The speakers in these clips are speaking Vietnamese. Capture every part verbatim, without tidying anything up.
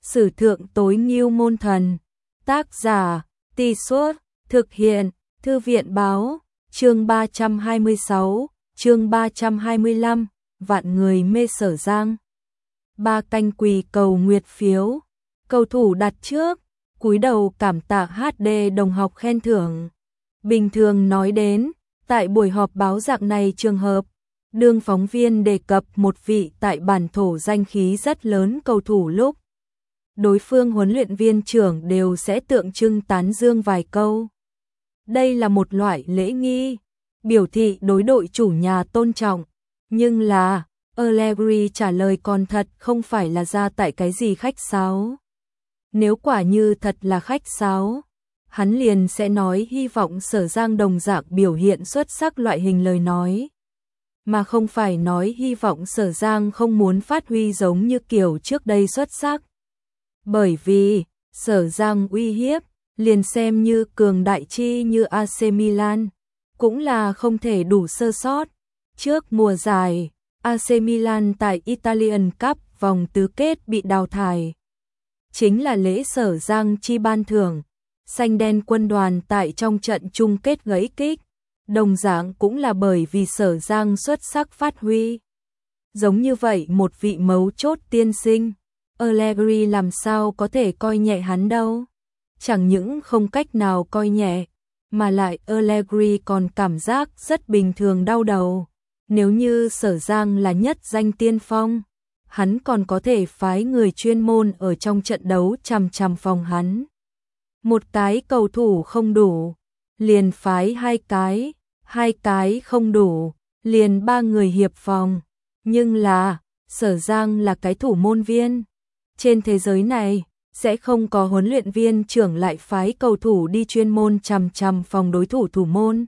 Sử thượng tối ngưu môn thần. Tác giả, Tì Suốt, thực hiện, Thư viện báo, chương ba trăm hai mươi sáu, chương ba trăm hai mươi lăm, vạn người mê Sở Giang. Ba canh quỳ cầu nguyệt phiếu, cầu thủ đặt trước, cúi đầu cảm tạ hát đê đồng học khen thưởng. Bình thường nói đến, tại buổi họp báo dạng này trường hợp, đương phóng viên đề cập một vị tại bản thổ danh khí rất lớn cầu thủ lúc, đối phương huấn luyện viên trưởng đều sẽ tượng trưng tán dương vài câu. Đây là một loại lễ nghi, biểu thị đối đội chủ nhà tôn trọng, nhưng là, Allegri trả lời còn thật không phải là ra tại cái gì khách sáo. Nếu quả như thật là khách sáo, hắn liền sẽ nói hy vọng Sở Giang đồng dạng biểu hiện xuất sắc loại hình lời nói, mà không phải nói hy vọng Sở Giang không muốn phát huy giống như kiểu trước đây xuất sắc. Bởi vì, Sở Giang uy hiếp, liền xem như cường đại chi như a xê Milan, cũng là không thể đủ sơ sót. Trước mùa giải, a xê Milan tại Italian Cup vòng tứ kết bị đào thải. Chính là lễ Sở Giang chi ban thưởng, xanh đen quân đoàn tại trong trận chung kết gãy kích, đồng dạng cũng là bởi vì Sở Giang xuất sắc phát huy. Giống như vậy một vị mấu chốt tiên sinh, Allegri làm sao có thể coi nhẹ hắn đâu. Chẳng những không cách nào coi nhẹ, mà lại Allegri còn cảm giác rất bình thường đau đầu. Nếu như Sở Giang là nhất danh tiên phong, hắn còn có thể phái người chuyên môn ở trong trận đấu chằm chằm phòng hắn. Một cái cầu thủ không đủ, liền phái hai cái, hai cái không đủ, liền ba người hiệp phòng. Nhưng là, Sở Giang là cái thủ môn viên. Trên thế giới này, sẽ không có huấn luyện viên trưởng lại phái cầu thủ đi chuyên môn chằm chằm phòng đối thủ thủ môn.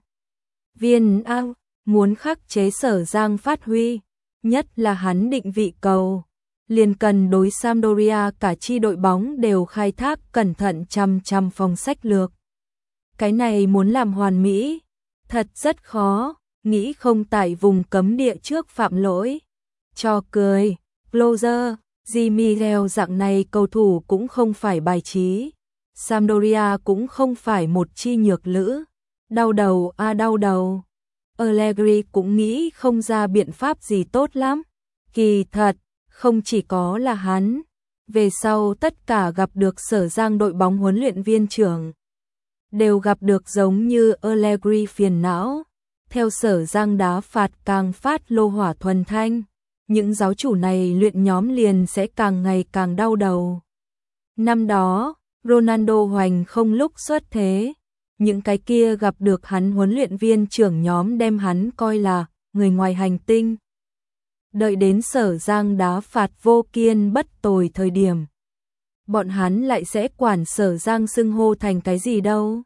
Viên A muốn khắc chế Sở Giang phát huy, nhất là hắn định vị cầu, liền cần đối Sampdoria cả chi đội bóng đều khai thác cẩn thận chằm chằm phòng sách lược. Cái này muốn làm hoàn mỹ, thật rất khó, nghĩ không tại vùng cấm địa trước phạm lỗi. Cho cười, Closer, Di Miguel dạng này cầu thủ cũng không phải bài trí. Sampdoria cũng không phải một chi nhược lữ. Đau đầu a à đau đầu. Allegri cũng nghĩ không ra biện pháp gì tốt lắm. Kỳ thật, không chỉ có là hắn. Về sau tất cả gặp được Sở Giang đội bóng huấn luyện viên trưởng, đều gặp được giống như Allegri phiền não. Theo Sở Giang đá phạt càng phát lô hỏa thuần thanh, những giáo chủ này luyện nhóm liền sẽ càng ngày càng đau đầu. Năm đó, Ronaldo hoành không lúc xuất thế, những cái kia gặp được hắn huấn luyện viên trưởng nhóm đem hắn coi là người ngoài hành tinh. Đợi đến Sở Giang đá phạt vô kiên bất tồi thời điểm, bọn hắn lại sẽ quản Sở Giang xưng hô thành cái gì đâu.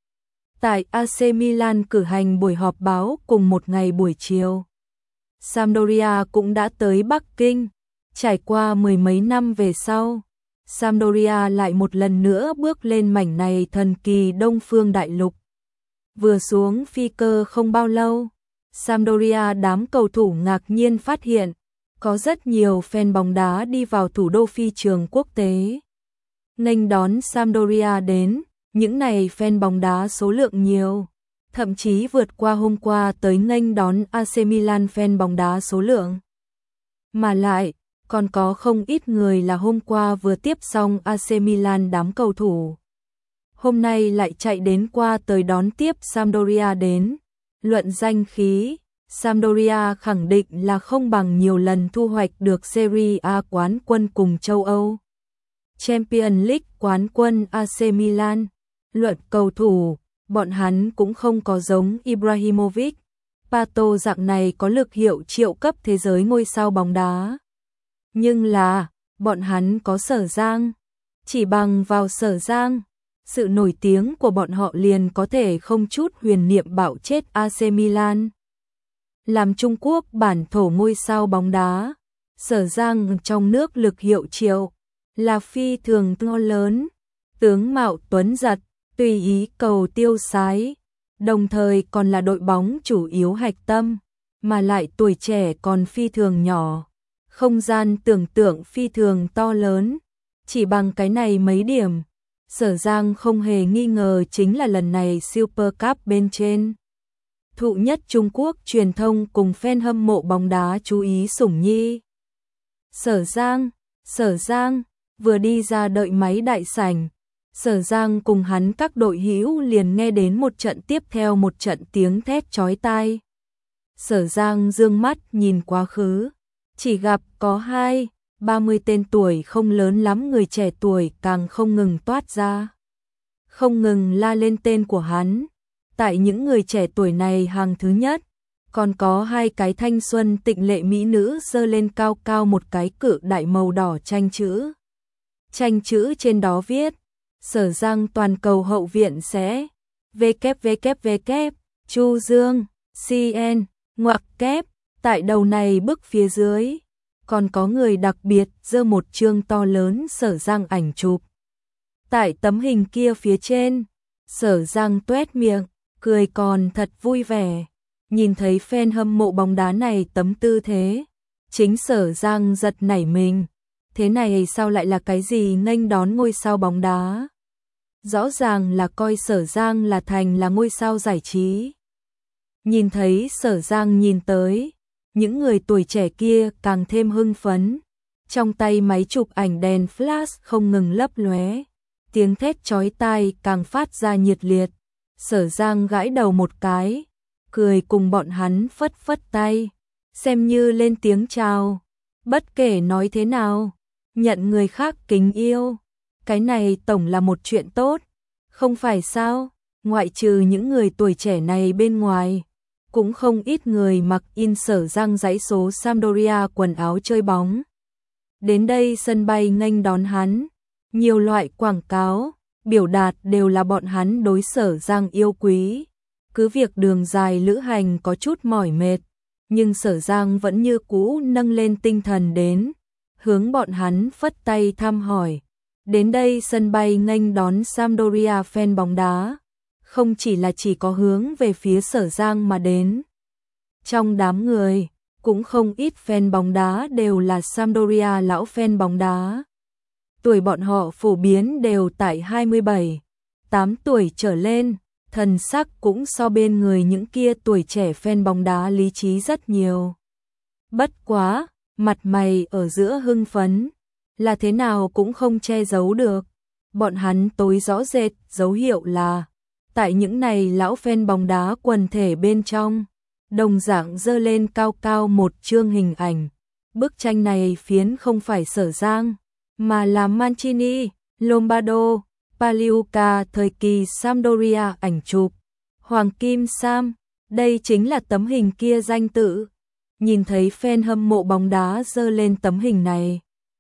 Tại a xê Milan cử hành buổi họp báo cùng một ngày buổi chiều, Sampdoria cũng đã tới Bắc Kinh. Trải qua mười mấy năm về sau, Sampdoria lại một lần nữa bước lên mảnh này thần kỳ Đông Phương Đại Lục. Vừa xuống phi cơ không bao lâu, Sampdoria đám cầu thủ ngạc nhiên phát hiện, có rất nhiều fan bóng đá đi vào thủ đô phi trường quốc tế. Nghênh đón Sampdoria đến, những này fan bóng đá số lượng nhiều, thậm chí vượt qua hôm qua tới nghênh đón a xê Milan fan bóng đá số lượng. Mà lại, còn có không ít người là hôm qua vừa tiếp xong a xê Milan đám cầu thủ. Hôm nay lại chạy đến qua tới đón tiếp Sampdoria đến. Luận danh khí, Sampdoria khẳng định là không bằng nhiều lần thu hoạch được Serie A quán quân cùng châu Âu Champions League quán quân a xê Milan. Luận cầu thủ, bọn hắn cũng không có giống Ibrahimovic, Pato dạng này có lực hiệu triệu cấp thế giới ngôi sao bóng đá. Nhưng là, bọn hắn có Sở Giang. Chỉ bằng vào Sở Giang, sự nổi tiếng của bọn họ liền có thể không chút huyền niệm bạo chết a xê Milan. Làm Trung Quốc bản thổ ngôi sao bóng đá, Sở Giang trong nước lực hiệu triệu, là phi thường to lớn, tướng mạo tuấn giật, tùy ý cầu tiêu sái, đồng thời còn là đội bóng chủ yếu hạch tâm, mà lại tuổi trẻ còn phi thường nhỏ, không gian tưởng tượng phi thường to lớn. Chỉ bằng cái này mấy điểm, Sở Giang không hề nghi ngờ chính là lần này Super Cup bên trên. Thụ nhất Trung Quốc truyền thông cùng fan hâm mộ bóng đá chú ý Sủng Nhi. Sở Giang, Sở Giang, vừa đi ra đợi máy đại sảnh, Sở Giang cùng hắn các đội hữu liền nghe đến một trận tiếp theo một trận tiếng thét chói tai. Sở Giang dương mắt nhìn quá khứ, chỉ gặp có hai, ba mươi tên tuổi không lớn lắm người trẻ tuổi càng không ngừng toát ra. Không ngừng la lên tên của hắn. Tại những người trẻ tuổi này hàng thứ nhất, còn có hai cái thanh xuân tịnh lệ mỹ nữ giơ lên cao cao một cái cự đại màu đỏ tranh chữ. Tranh chữ trên đó viết, Sở Giang toàn cầu hậu viện sẽ www Chu Dương cn ngoặc kép. Tại đầu này bức phía dưới, còn có người đặc biệt giơ một chương to lớn Sở Giang ảnh chụp. Tại tấm hình kia phía trên, Sở Giang tuét miệng, cười còn thật vui vẻ. Nhìn thấy fan hâm mộ bóng đá này tấm tư thế, chính Sở Giang giật nảy mình. Thế này sao lại là cái gì nghênh đón ngôi sao bóng đá? Rõ ràng là coi Sở Giang là thành là ngôi sao giải trí. Nhìn thấy Sở Giang nhìn tới, những người tuổi trẻ kia càng thêm hưng phấn. Trong tay máy chụp ảnh đèn flash không ngừng lấp lóe, tiếng thét chói tai càng phát ra nhiệt liệt. Sở Giang gãi đầu một cái, cười cùng bọn hắn phất phất tay, xem như lên tiếng chào. Bất kể nói thế nào, nhận người khác kính yêu, cái này tổng là một chuyện tốt, không phải sao? Ngoại trừ những người tuổi trẻ này bên ngoài, cũng không ít người mặc in Sở Giang dãy số Sampdoria quần áo chơi bóng. Đến đây sân bay nghênh đón hắn, nhiều loại quảng cáo, biểu đạt đều là bọn hắn đối Sở Giang yêu quý. Cứ việc đường dài lữ hành có chút mỏi mệt, nhưng Sở Giang vẫn như cũ nâng lên tinh thần đến, hướng bọn hắn phất tay thăm hỏi. Đến đây sân bay nghênh đón Sampdoria fan bóng đá, không chỉ là chỉ có hướng về phía Sở Giang mà đến. Trong đám người, cũng không ít fan bóng đá đều là Sampdoria lão fan bóng đá. Tuổi bọn họ phổ biến đều tại hai mươi bảy, tám tuổi trở lên, thần sắc cũng so bên người những kia tuổi trẻ fan bóng đá lý trí rất nhiều. Bất quá, mặt mày ở giữa hưng phấn, là thế nào cũng không che giấu được. Bọn hắn tối rõ rệt, dấu hiệu là, tại những này lão fan bóng đá quần thể bên trong, đồng dạng dơ lên cao cao một chương hình ảnh. Bức tranh này phiến không phải Sở Giang, mà là Mancini, Lombardo, Pagliuca thời kỳ Sampdoria ảnh chụp. Hoàng Kim Sam, đây chính là tấm hình kia danh tự. Nhìn thấy fan hâm mộ bóng đá dơ lên tấm hình này,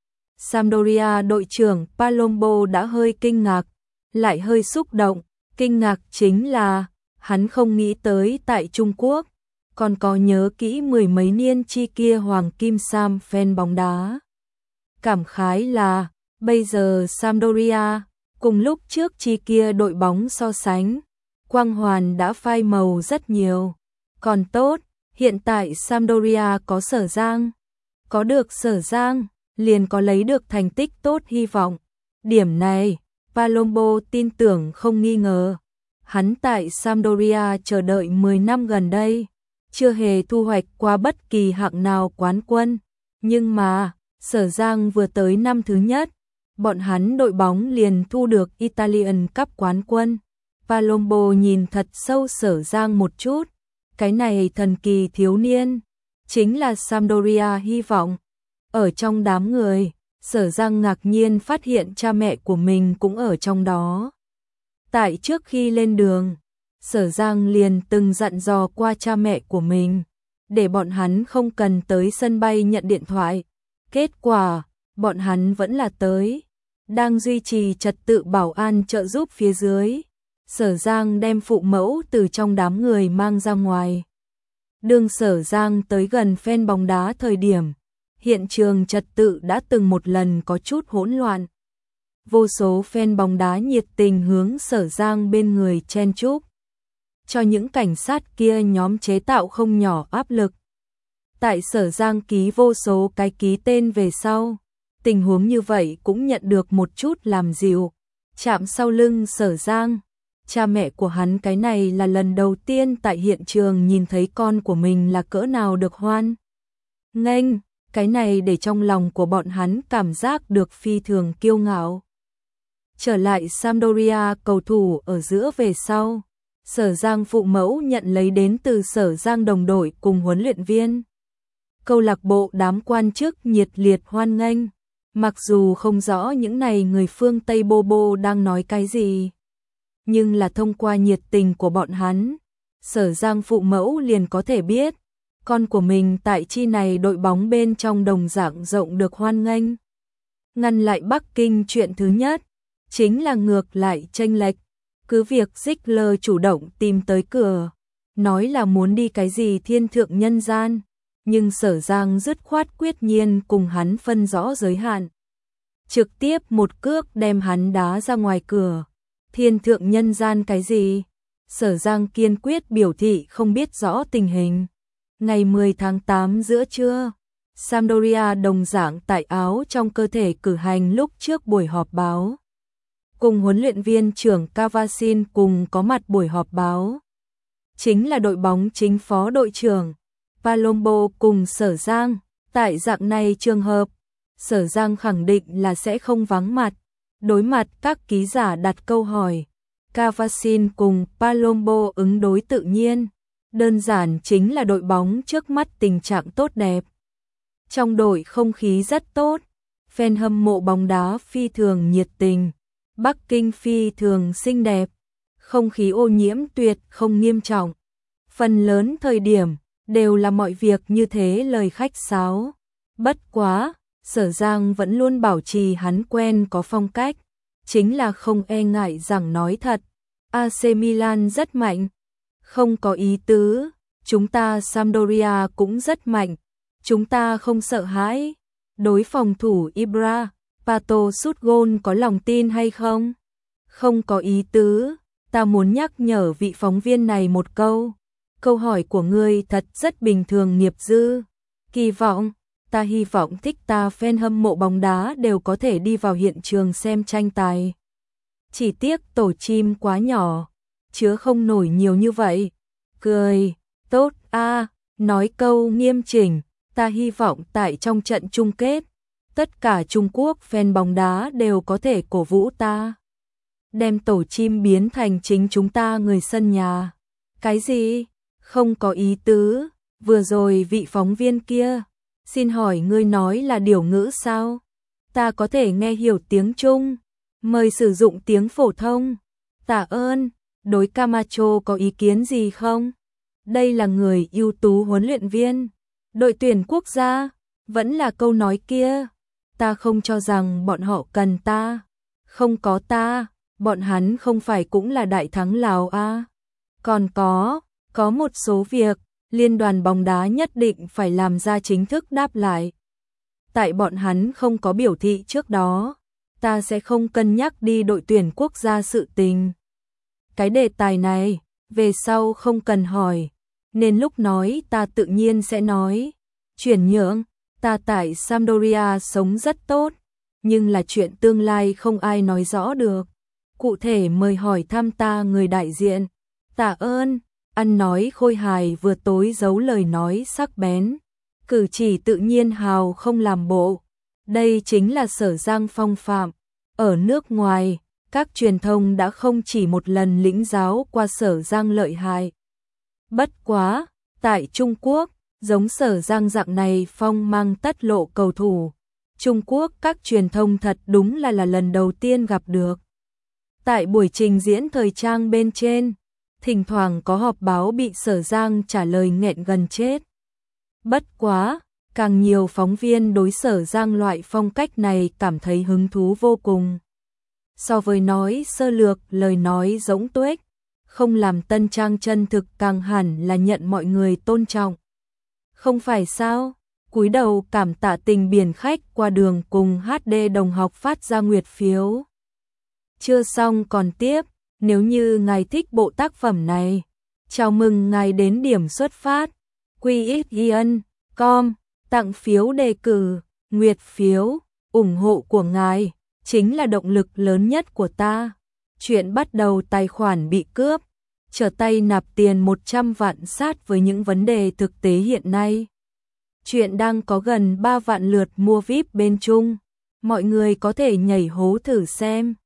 Sampdoria đội trưởng Palombo đã hơi kinh ngạc, lại hơi xúc động. Kinh ngạc chính là, hắn không nghĩ tới tại Trung Quốc, còn có nhớ kỹ mười mấy niên chi kia Hoàng Kim Sam fan bóng đá. Cảm khái là, bây giờ Sampdoria, cùng lúc trước chi kia đội bóng so sánh, quang hoàn đã phai màu rất nhiều. Còn tốt, hiện tại Sampdoria có Sở Giang. Có được Sở Giang, liền có lấy được thành tích tốt hy vọng. Điểm này, Palombo tin tưởng không nghi ngờ. Hắn tại Sampdoria chờ đợi mười năm gần đây, chưa hề thu hoạch qua bất kỳ hạng nào quán quân. Nhưng mà, Sở Giang vừa tới năm thứ nhất, bọn hắn đội bóng liền thu được Italian Cup quán quân. Palombo nhìn thật sâu Sở Giang một chút, cái này thần kỳ thiếu niên, chính là Sampdoria hy vọng. Ở trong đám người, Sở Giang ngạc nhiên phát hiện cha mẹ của mình cũng ở trong đó. Tại trước khi lên đường, Sở Giang liền từng dặn dò qua cha mẹ của mình, để bọn hắn không cần tới sân bay nhận điện thoại. Kết quả, bọn hắn vẫn là tới, đang duy trì trật tự bảo an trợ giúp phía dưới. Sở Giang đem phụ mẫu từ trong đám người mang ra ngoài. Đường Sở Giang tới gần fan bóng đá thời điểm, hiện trường trật tự đã từng một lần có chút hỗn loạn. Vô số fan bóng đá nhiệt tình hướng Sở Giang bên người chen chúc, cho những cảnh sát kia nhóm chế tạo không nhỏ áp lực. Tại Sở Giang ký vô số cái ký tên về sau, tình huống như vậy cũng nhận được một chút làm dịu. Chạm sau lưng Sở Giang, cha mẹ của hắn cái này là lần đầu tiên tại hiện trường nhìn thấy con của mình là cỡ nào được hoan nghênh, cái này để trong lòng của bọn hắn cảm giác được phi thường kiêu ngạo. Trở lại Sampdoria, cầu thủ ở giữa về sau, Sở Giang phụ mẫu nhận lấy đến từ Sở Giang đồng đội cùng huấn luyện viên. Câu lạc bộ đám quan chức nhiệt liệt hoan nghênh, mặc dù không rõ những này người phương Tây bô bô đang nói cái gì, nhưng là thông qua nhiệt tình của bọn hắn, Sở Giang phụ mẫu liền có thể biết, con của mình tại chi này đội bóng bên trong đồng dạng rộng được hoan nghênh. Ngăn lại Bắc Kinh chuyện thứ nhất, chính là ngược lại chênh lệch, cứ việc Ziegler chủ động tìm tới cửa, nói là muốn đi cái gì thiên thượng nhân gian, nhưng Sở Giang dứt khoát quyết nhiên cùng hắn phân rõ giới hạn. Trực tiếp một cước đem hắn đá ra ngoài cửa. Thiên thượng nhân gian cái gì? Sở Giang kiên quyết biểu thị không biết rõ tình hình. Ngày mười tháng tám giữa trưa, Sampdoria đồng dạng tại áo trong cơ thể cử hành lúc trước buổi họp báo. Cùng huấn luyện viên trưởng Cavasin cùng có mặt buổi họp báo. Chính là đội bóng chính phó đội trưởng Palombo cùng Sở Giang. Tại dạng này trường hợp, Sở Giang khẳng định là sẽ không vắng mặt. Đối mặt các ký giả đặt câu hỏi, Cavasin cùng Palombo ứng đối tự nhiên. Đơn giản chính là đội bóng trước mắt tình trạng tốt đẹp. Trong đội không khí rất tốt, fan hâm mộ bóng đá phi thường nhiệt tình, Bắc Kinh phi thường xinh đẹp, không khí ô nhiễm tuyệt không nghiêm trọng. Phần lớn thời điểm đều là mọi việc như thế lời khách sáo. Bất quá, Sở Giang vẫn luôn bảo trì hắn quen có phong cách, chính là không e ngại rằng nói thật. a xê Milan rất mạnh, không có ý tứ, chúng ta Sampdoria cũng rất mạnh, chúng ta không sợ hãi. Đối phòng thủ Ibra, Pato sút gôn có lòng tin hay không? Không có ý tứ, ta muốn nhắc nhở vị phóng viên này một câu. Câu hỏi của ngươi thật rất bình thường nghiệp dư. Kỳ vọng, ta hy vọng thích ta fan hâm mộ bóng đá đều có thể đi vào hiện trường xem tranh tài. Chỉ tiếc tổ chim quá nhỏ, chứa không nổi nhiều như vậy. Cười, tốt a, nói câu nghiêm chỉnh, ta hy vọng tại trong trận chung kết, tất cả Trung Quốc fan bóng đá đều có thể cổ vũ ta. Đem tổ chim biến thành chính chúng ta người sân nhà. Cái gì? Không có ý tứ, vừa rồi vị phóng viên kia, xin hỏi ngươi nói là điều ngữ sao? Ta có thể nghe hiểu tiếng Trung, mời sử dụng tiếng phổ thông. Tạ ơn, đối Camacho có ý kiến gì không? Đây là người ưu tú huấn luyện viên, đội tuyển quốc gia, vẫn là câu nói kia, ta không cho rằng bọn họ cần ta, không có ta, bọn hắn không phải cũng là đại thắng Lào a? Còn có, có một số việc, liên đoàn bóng đá nhất định phải làm ra chính thức đáp lại. Tại bọn hắn không có biểu thị trước đó, ta sẽ không cân nhắc đi đội tuyển quốc gia sự tình. Cái đề tài này, về sau không cần hỏi, nên lúc nói ta tự nhiên sẽ nói. Chuyển nhượng, ta tại Sampdoria sống rất tốt, nhưng là chuyện tương lai không ai nói rõ được. Cụ thể mời hỏi thăm ta người đại diện. Tạ ơn, ăn nói khôi hài vừa tối giấu lời nói sắc bén, cử chỉ tự nhiên hào không làm bộ. Đây chính là Sở Giang phong phạm. Ở nước ngoài, các truyền thông đã không chỉ một lần lĩnh giáo qua Sở Giang lợi hại. Bất quá, tại Trung Quốc, giống Sở Giang dạng này phong mang tất lộ cầu thủ, Trung Quốc các truyền thông thật đúng là là lần đầu tiên gặp được. Tại buổi trình diễn thời trang bên trên, thỉnh thoảng có họp báo bị Sở Giang trả lời nghẹn gần chết. Bất quá, càng nhiều phóng viên đối Sở Giang loại phong cách này cảm thấy hứng thú vô cùng. So với nói sơ lược lời nói giống tuếch, không làm tân trang chân thực càng hẳn là nhận mọi người tôn trọng. Không phải sao? Cúi đầu cảm tạ tình biển khách qua đường cùng hát đê đồng học phát ra nguyệt phiếu. Chưa xong còn tiếp, nếu như ngài thích bộ tác phẩm này, chào mừng ngài đến điểm xuất phát. quy ích i en chấm com, tặng phiếu đề cử, nguyệt phiếu, ủng hộ của ngài chính là động lực lớn nhất của ta. Chuyện bắt đầu tài khoản bị cướp, trở tay nạp tiền một trăm vạn sát với những vấn đề thực tế hiện nay. Chuyện đang có gần ba vạn lượt mua vi ai pi bên Trung. Mọi người có thể nhảy hố thử xem.